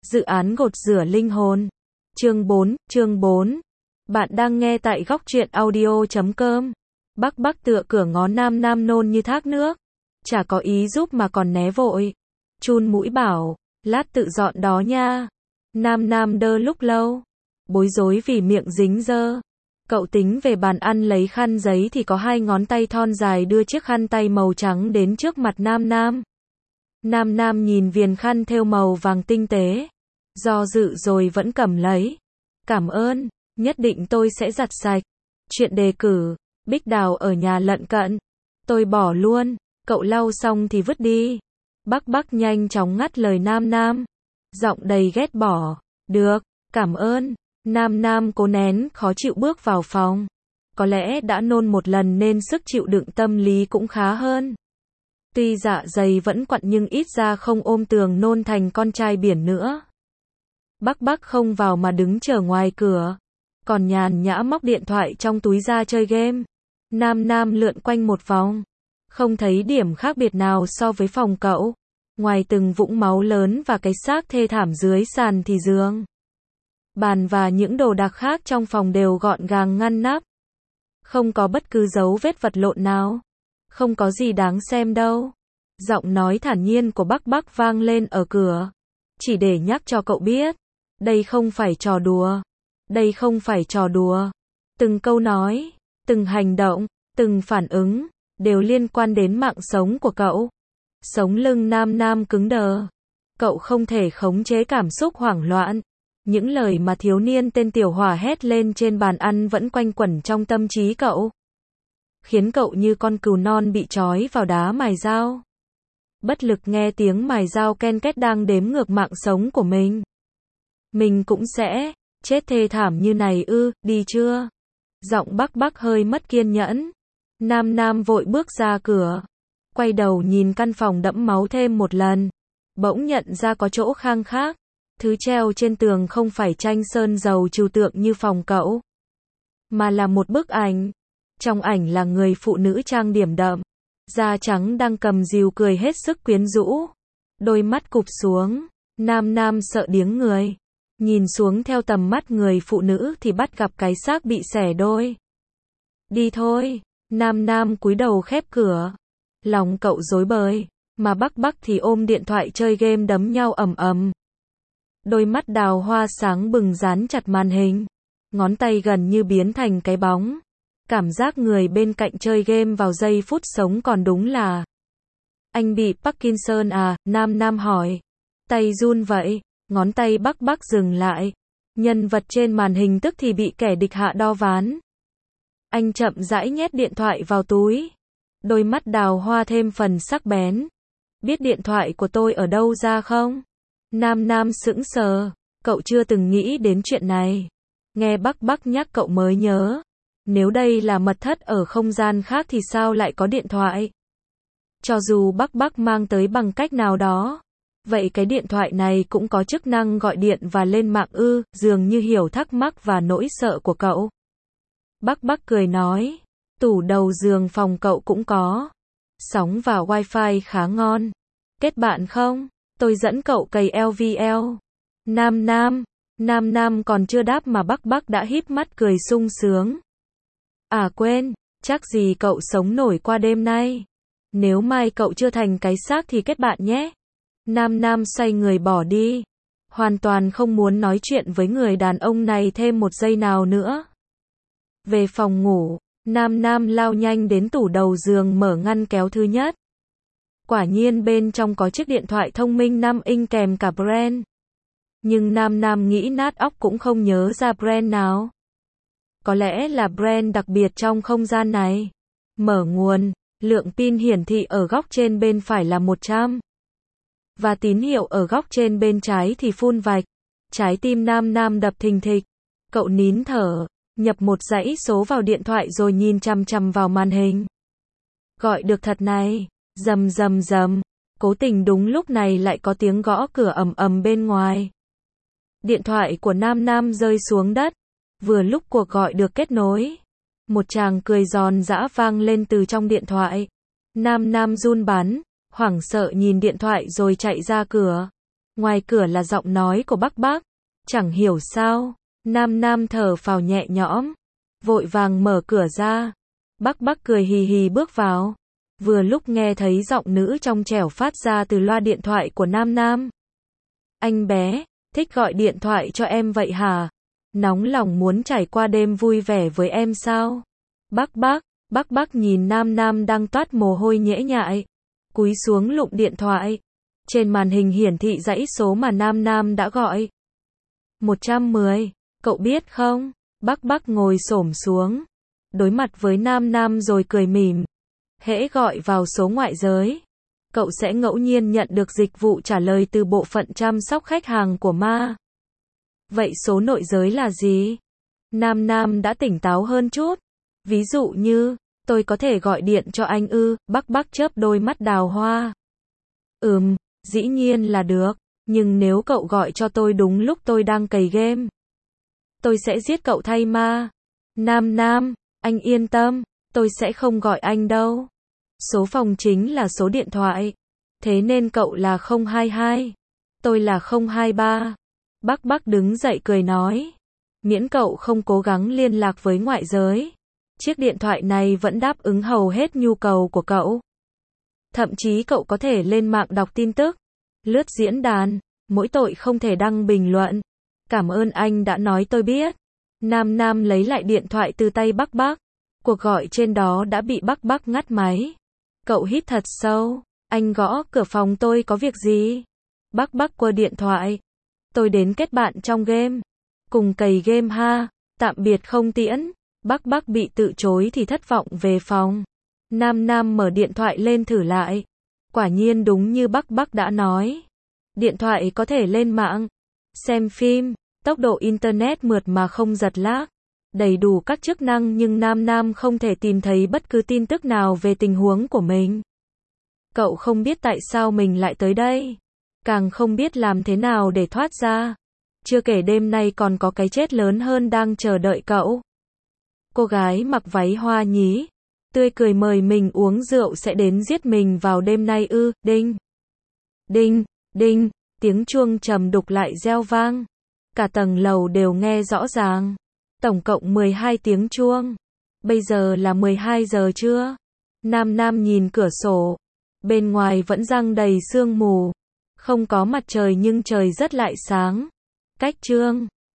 Dự án gột rửa linh hồn. Chương 4. Bạn đang nghe tại góc truyện audio.com. Bắc tựa cửa ngó Nam nôn như thác nước. Chả có ý giúp mà còn né vội. Chun mũi bảo, lát tự dọn đó nha. Nam đơ lúc lâu. Bối rối vì miệng dính dơ. Cậu tính về bàn ăn lấy khăn giấy thì có hai ngón tay thon dài đưa chiếc khăn tay màu trắng đến trước mặt Nam. Nam nhìn viền khăn thêu màu vàng tinh tế. Do dự rồi vẫn cầm lấy. Cảm ơn, nhất định tôi sẽ giặt sạch. Chuyện đề cử, Bích Đào ở nhà lận cận. Tôi bỏ luôn, cậu lau xong thì vứt đi. Bắc nhanh chóng ngắt lời Nam. Giọng đầy ghét bỏ. Được, cảm ơn. Nam cố nén khó chịu bước vào phòng. Có lẽ đã nôn một lần nên sức chịu đựng tâm lý cũng khá hơn. Tuy dạ dày vẫn quặn nhưng ít ra không ôm tường nôn thành con trai biển nữa. Bắc không vào mà đứng chờ ngoài cửa. Còn nhàn nhã móc điện thoại trong túi ra chơi game. Nam lượn quanh một vòng. Không thấy điểm khác biệt nào so với phòng cậu. Ngoài từng vũng máu lớn và cái xác thê thảm dưới sàn thì giường, bàn và những đồ đạc khác trong phòng đều gọn gàng ngăn nắp. Không có bất cứ dấu vết vật lộn nào. Không có gì đáng xem đâu. Giọng nói thản nhiên của Bắc vang lên ở cửa. Chỉ để nhắc cho cậu biết. Đây không phải trò đùa. Đây không phải trò đùa. Từng câu nói, từng hành động, từng phản ứng, đều liên quan đến mạng sống của cậu. Sống lưng Nam cứng đờ. Cậu không thể khống chế cảm xúc hoảng loạn. Những lời mà thiếu niên tên Tiểu Hỏa hét lên trên bàn ăn vẫn quanh quẩn trong tâm trí cậu. Khiến cậu như con cừu non bị trói vào đá mài dao. Bất lực nghe tiếng mài dao ken két đang đếm ngược mạng sống của mình. Mình cũng sẽ chết thê thảm như này ư, đi chưa? Giọng Bắc hơi mất kiên nhẫn. Nam vội bước ra cửa. Quay đầu nhìn căn phòng đẫm máu thêm một lần. Bỗng nhận ra có chỗ khang khác. Thứ treo trên tường không phải tranh sơn dầu trừu tượng như phòng cậu. Mà là một bức ảnh. Trong ảnh là người phụ nữ trang điểm đậm. Da trắng đang cầm dìu cười hết sức quyến rũ. Đôi mắt cụp xuống. Nam sợ điếng người. Nhìn xuống theo tầm mắt người phụ nữ thì bắt gặp cái xác bị xẻ đôi. Đi thôi. Nam cúi đầu khép cửa. Lòng cậu rối bời. Mà Bắc thì ôm điện thoại chơi game đấm nhau ầm. Đôi mắt đào hoa sáng bừng dán chặt màn hình. Ngón tay gần như biến thành cái bóng. Cảm giác người bên cạnh chơi game vào giây phút sống còn đúng là. Anh bị Parkinson à? Nam hỏi. Tay run vậy. Ngón tay Bắc dừng lại. Nhân vật trên màn hình tức thì bị kẻ địch hạ đo ván. Anh chậm rãi nhét điện thoại vào túi. Đôi mắt đào hoa thêm phần sắc bén. Biết điện thoại của tôi ở đâu ra không? Nam sững sờ. Cậu chưa từng nghĩ đến chuyện này. Nghe Bắc nhắc cậu mới nhớ. Nếu đây là mật thất ở không gian khác thì sao lại có điện thoại? Cho dù Bắc mang tới bằng cách nào đó. Vậy cái điện thoại này cũng có chức năng gọi điện và lên mạng ư? Dường như hiểu thắc mắc và nỗi sợ của cậu. Bắc cười nói. Tủ đầu giường phòng cậu cũng có. Sóng và wifi khá ngon. Kết bạn không? Tôi dẫn cậu cày LVL. Nam còn chưa đáp mà Bắc đã híp mắt cười sung sướng. À quên, chắc gì cậu sống nổi qua đêm nay. Nếu mai cậu chưa thành cái xác thì kết bạn nhé. Nam xoay người bỏ đi. Hoàn toàn không muốn nói chuyện với người đàn ông này thêm một giây nào nữa. Về phòng ngủ, Nam lao nhanh đến tủ đầu giường mở ngăn kéo thứ nhất. Quả nhiên bên trong có chiếc điện thoại thông minh 5 inch kèm cả brand. Nhưng Nam nghĩ nát óc cũng không nhớ ra brand nào. Có lẽ là brand đặc biệt trong không gian này. Mở nguồn, lượng pin hiển thị ở góc trên bên phải là 100. Và tín hiệu ở góc trên bên trái thì phun vạch. Trái tim Nam đập thình thịch. Cậu nín thở, nhập một dãy số vào điện thoại rồi nhìn chằm vào màn hình. Gọi được thật này. Rầm. Cố tình đúng lúc này lại có tiếng gõ cửa ầm bên ngoài. Điện thoại của Nam rơi xuống đất. Vừa lúc cuộc gọi được kết nối. Một tràng cười giòn giã vang lên từ trong điện thoại. Nam run bắn, hoảng sợ nhìn điện thoại rồi chạy ra cửa. Ngoài cửa là giọng nói của Bắc Bắc. Chẳng hiểu sao, Nam Nam thở phào nhẹ nhõm, vội vàng mở cửa ra. Bắc Bắc cười hì hì bước vào. Vừa lúc nghe thấy giọng nữ trong trẻo phát ra từ loa điện thoại của Nam Nam. Anh bé, thích gọi điện thoại cho em vậy hả? Nóng lòng muốn trải qua đêm vui vẻ với em sao? Bắc Bắc nhìn Nam Nam đang toát mồ hôi nhễ nhại, cúi xuống lụng điện thoại. Trên màn hình hiển thị dãy số mà Nam Nam đã gọi. 110, cậu biết không? Bắc Bắc ngồi xổm xuống, đối mặt với Nam Nam rồi cười mỉm. Hễ gọi vào số ngoại giới, cậu sẽ ngẫu nhiên nhận được dịch vụ trả lời từ bộ phận chăm sóc khách hàng của Ma. Vậy số nội giới là gì? Nam Nam đã tỉnh táo hơn chút. Ví dụ như, tôi có thể gọi điện cho anh ư? Bắc Bắc chớp đôi mắt đào hoa. Dĩ nhiên là được, nhưng nếu cậu gọi cho tôi đúng lúc tôi đang cày game, tôi sẽ giết cậu thay Ma. Nam Nam, anh yên tâm, tôi sẽ không gọi anh đâu. Số phòng chính là số điện thoại, thế nên cậu là 022, tôi là 023. Bắc Bắc đứng dậy cười nói, miễn cậu không cố gắng liên lạc với ngoại giới, chiếc điện thoại này vẫn đáp ứng hầu hết nhu cầu của cậu. Thậm chí cậu có thể lên mạng đọc tin tức, lướt diễn đàn, mỗi tội không thể đăng bình luận. Cảm ơn anh đã nói tôi biết. Nam Nam lấy lại điện thoại từ tay Bắc Bắc. Cuộc gọi trên đó đã bị Bắc Bắc ngắt máy. Cậu hít thật sâu. Anh gõ cửa phòng tôi có việc gì? Bắc Bắc quơ điện thoại. Tôi đến kết bạn trong game. Cùng cày game ha. Tạm biệt không tiễn. Bắc Bắc bị từ chối thì thất vọng về phòng. Nam Nam mở điện thoại lên thử lại. Quả nhiên đúng như Bắc Bắc đã nói. Điện thoại có thể lên mạng, xem phim, tốc độ internet mượt mà không giật lag, đầy đủ các chức năng, nhưng Nam Nam không thể tìm thấy bất cứ tin tức nào về tình huống của mình. Cậu không biết tại sao mình lại tới đây, càng không biết làm thế nào để thoát ra. Chưa kể đêm nay còn có cái chết lớn hơn đang chờ đợi cậu. Cô gái mặc váy hoa nhí, tươi cười mời mình uống rượu sẽ đến giết mình vào đêm nay ư? Đinh, đinh, đinh, tiếng chuông trầm đục lại reo vang. Cả tầng lầu đều nghe rõ ràng. Tổng cộng 12 tiếng chuông. Bây giờ là 12 giờ trưa. Nam Nam nhìn cửa sổ. Bên ngoài vẫn giăng đầy sương mù. Không có mặt trời nhưng trời rất lại sáng. Cách trương.